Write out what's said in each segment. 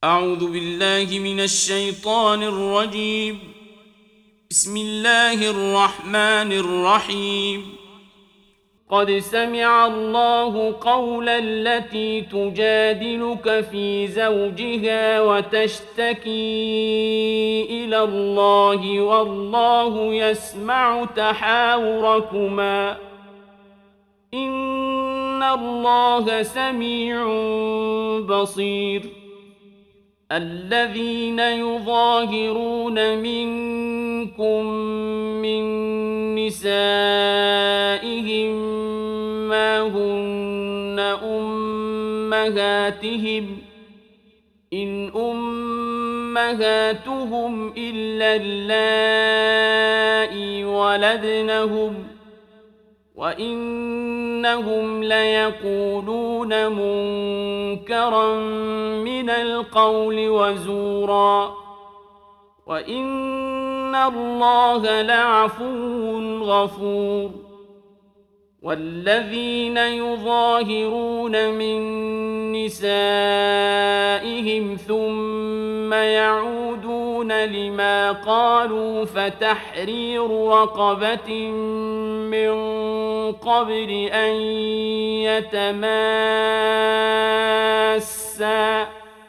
أعوذ بالله من الشيطان الرجيم. بسم الله الرحمن الرحيم. قد سمع الله قول التي تجادلك في زوجها وتشتكي إلى الله والله يسمع تحاوركما إن الله سميع بصير. الذين يظاهرون منكم من نسائهم ما هن أمهاتهم إن أمهاتهم إلا اللائي ولدنهم وإنهم ليقولون منكرا من القول وزورا وإن الله لعفو غفور. والذين يظاهرون من نسائهم ثم يعودون لما قالوا فتحرير رقبة من قبل أن يتماسا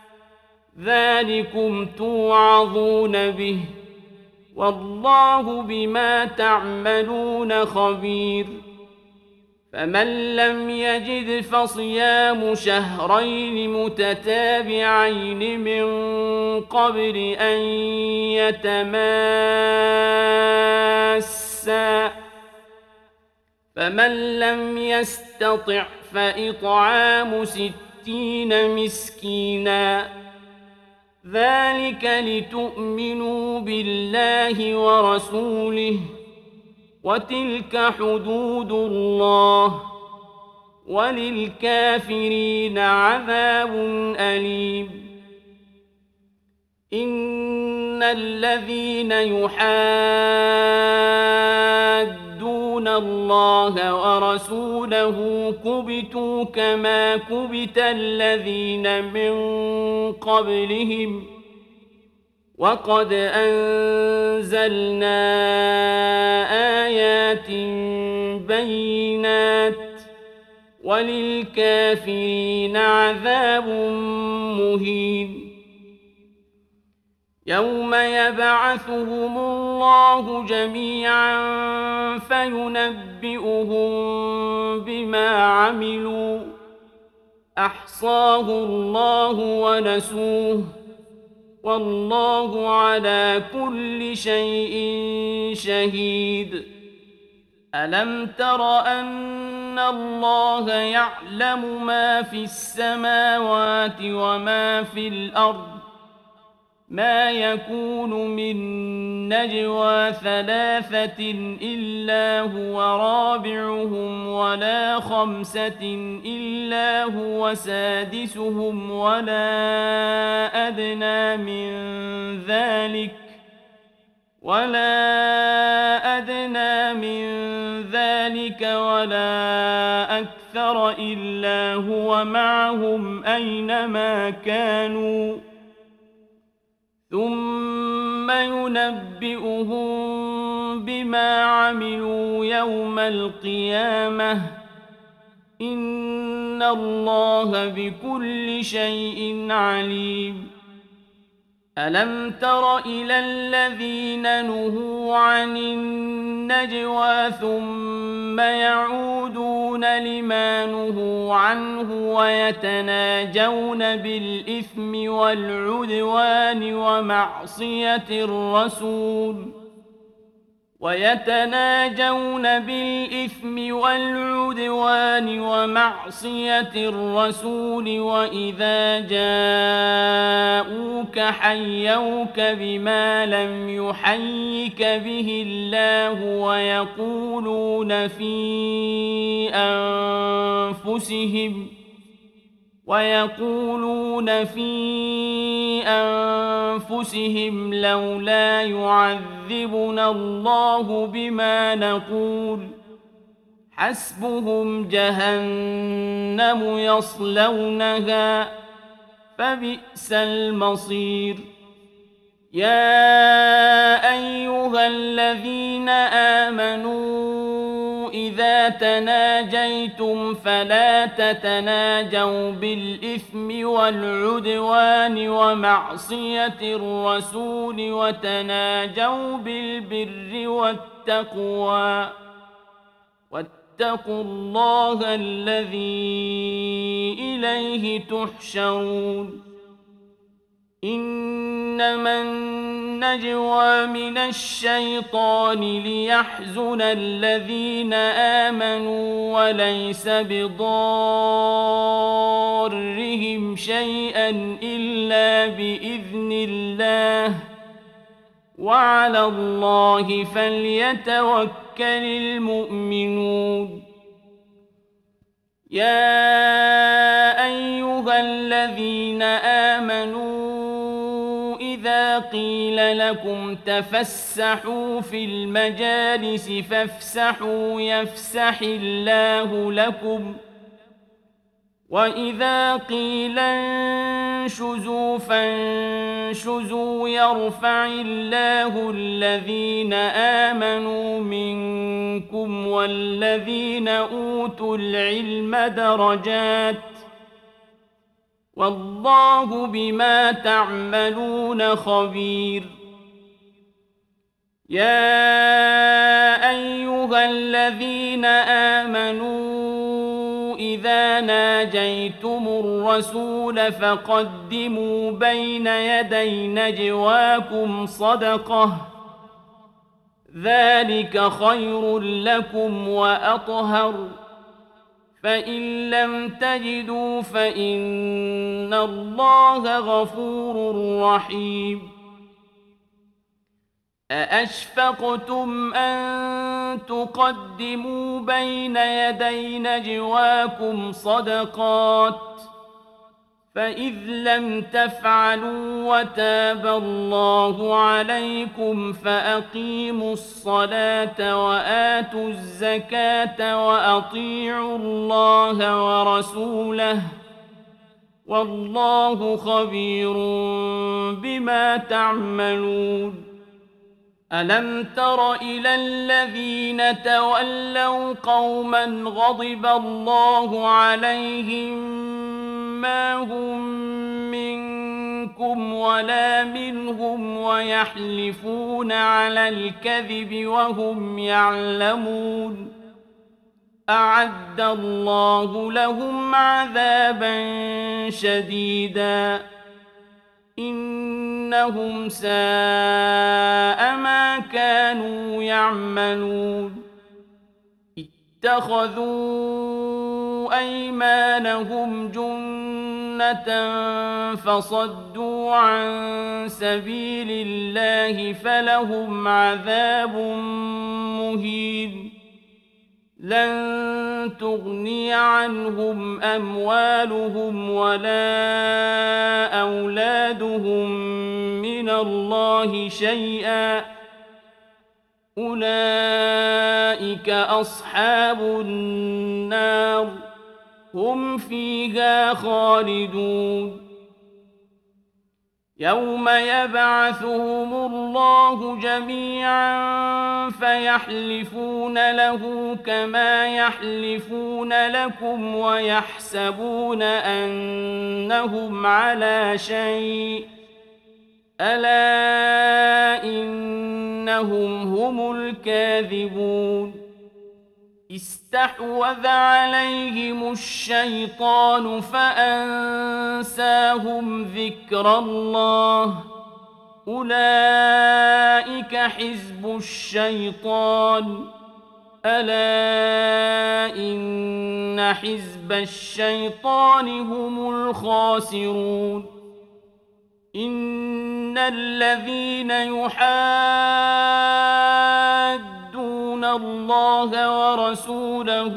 ذلكم توعظون به والله بما تعملون خبير. فمن لم يجد فصيام شهرين متتابعين من قبل أن يتماسا فمن لم يستطع فإطعام 60 مسكينا ذلك لتؤمنوا بالله ورسوله وتلك حدود الله وللكافرين عذاب أليم. إن الذين يحادون الله ورسوله كبتوا كما كبت الذين من قبلهم وقد أنزلنا آيات بينات وللكافرين عذاب مهين. يوم يبعثهم الله جميعا فينبئهم بما عملوا أحصاه الله ونسوه والله على كل شيء شهيد. ألم تر أن الله يعلم ما في السماوات وما في الأرض ما يكون من نجوى 3 إلا هو رابعهم ولا 5 إلا هو سادسهم ولا أدنى من ذلك ولا أكثر إلا هو معهم أينما كانوا ثم ينبئهم بما عملوا يوم القيامة إن الله بكل شيء عليم. ألم تر إلى الذين نهوا عن النجوى ثم يعودون لما نهوا عنه ويتناجون بالإثم والعدوان ومعصية الرسول وإذا جاءوك حيوك بما لم يحيك به الله ويقولون في أنفسهم لولا يعذبنا الله بما نقول حسبهم جهنم يصلونها فبئس المصير. يا أيها الذين آمنوا إذا تناجيتم فلا تتناجوا بالإثم والعدوان ومعصية الرسول وتناجوا بالبر والتقوى واتقوا الله الذي إليه تحشرون. إنما النجوى من الشيطان ليحزن الذين آمنوا وليس بضارهم شيئا إلا بإذن الله وعلى الله فليتوكل المؤمنون. يا أيها الذين آمنوا إذا قيل لكم تفسحوا في المجالس فافسحوا يفسح الله لكم وإذا قيل انشزوا فانشزوا يرفع الله الذين آمنوا منكم والذين أوتوا العلم درجات والله بما تعملون خبير. يا أيها الذين آمنوا إذا ناجيتم الرسول فقدموا بين يدي نجواكم صدقة ذلك خير لكم وأطهر فإن لم تجدوا فإن الله غفور رحيم. أأشفقتم أن تقدموا بين يدي نجواكم صدقات فإذ لم تفعلوا وتاب الله عليكم فأقيموا الصلاة وآتوا الزكاة وأطيعوا الله ورسوله والله خبير بما تعملون. ألم تر إلى الذين تولوا قوما غضب الله عليهم ما هم منكم ولا منهم ويحلفون على الكذب وهم يعلمون أعد الله لهم عذابا شديدا إنهم ساء ما كانوا يعملون. اتخذوا أيمانهم جنة فصدوا عن سبيل الله فلهم عذاب مهين. لن تغني عنهم أموالهم ولا أولادهم من الله شيئا أولئك أصحاب النار هم فيها خالدون. يوم يبعثهم الله جميعا فيحلفون له كما يحلفون لكم ويحسبون أنهم على شيء ألا إنهم هم الكاذبون. استحوذ عليهم الشيطان فأنساهم ذكر الله أولئك حزب الشيطان ألا إن حزب الشيطان هم الخاسرون. إن الذين يحادون الله ورسوله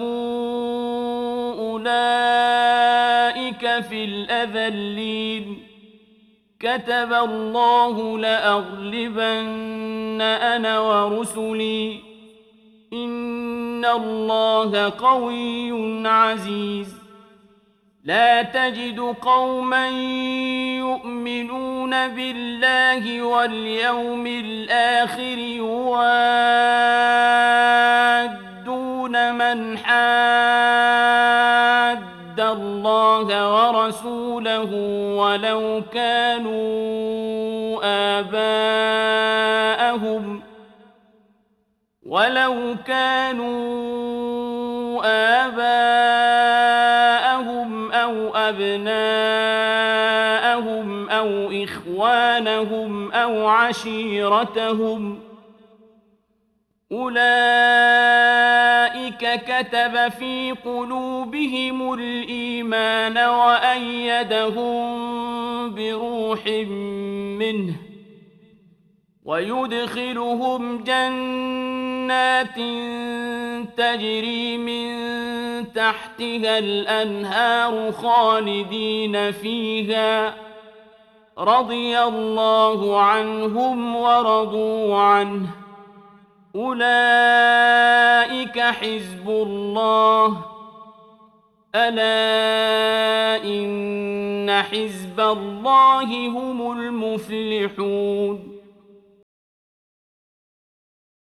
أولئك في الأذلين كتب الله لأغلبن أنا ورسلي إن الله قوي عزيز. لا تجد قوما يؤمنون بالله واليوم الآخر يوادون من حاد الله ورسوله ولو كانوا آباءهم أو أبناءهم أو إخوانهم أو عشيرتهم أولئك كتب في قلوبهم الإيمان وأيدهم بروح منه ويدخلهم جنات تجري من تحتها الأنهار خالدين فيها رضي الله عنهم ورضوا عنه أولئك حزب الله ألا إن حزب الله هم المفلحون